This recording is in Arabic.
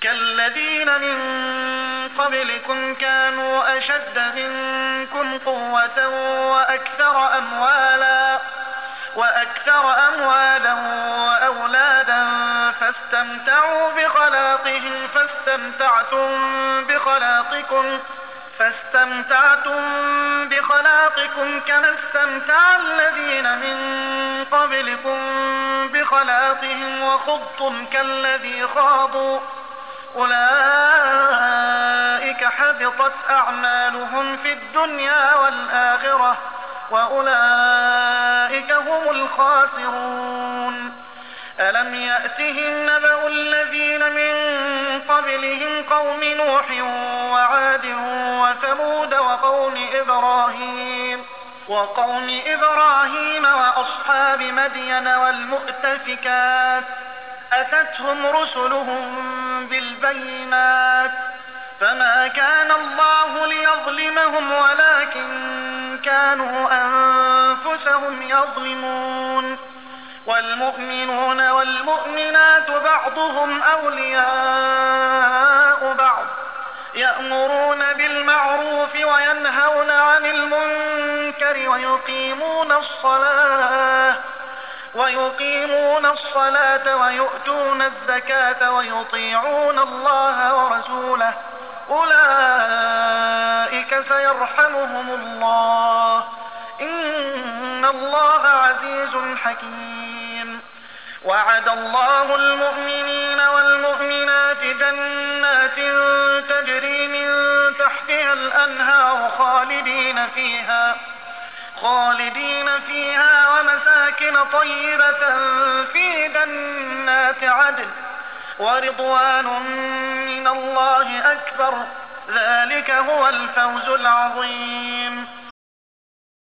كالذين من قبلكم كانوا أشد منكم قوة وأكثر أموالا وأولادا فاستمتعتم بخلاقكم كما استمتع الذين من قبلكم بخلاقهم وخضتم كالذي خاضوا أولئك حبطت أعمالهم في الدنيا والآخرة وأولئك هم الخاسرون. ألم يأتهم نبأ الذين من قبلهم قوم نوح وعاد وثمود وقوم إبراهيم وأصحاب مدين والمؤتفكات أتتهم رسلهم بالبينات فما كان الله ليظلمهم ولكن كانوا أنفسهم يظلمون. والمؤمنون والمؤمنات بعضهم أولياء بعض يأمرون بالمعروف وينهون عن المنكر ويقيمون الصلاة ويؤتون الزكاة ويطيعون الله ورسوله أولئك سيرحمهم الله إن الله عزيز حكيم. وعد الله المؤمنين والمؤمنات جنات تجري من تحتها الأنهار خالدين فيها ومساكن طيبة في جنات عدن ورضوان من الله أكبر ذلك هو الفوز العظيم.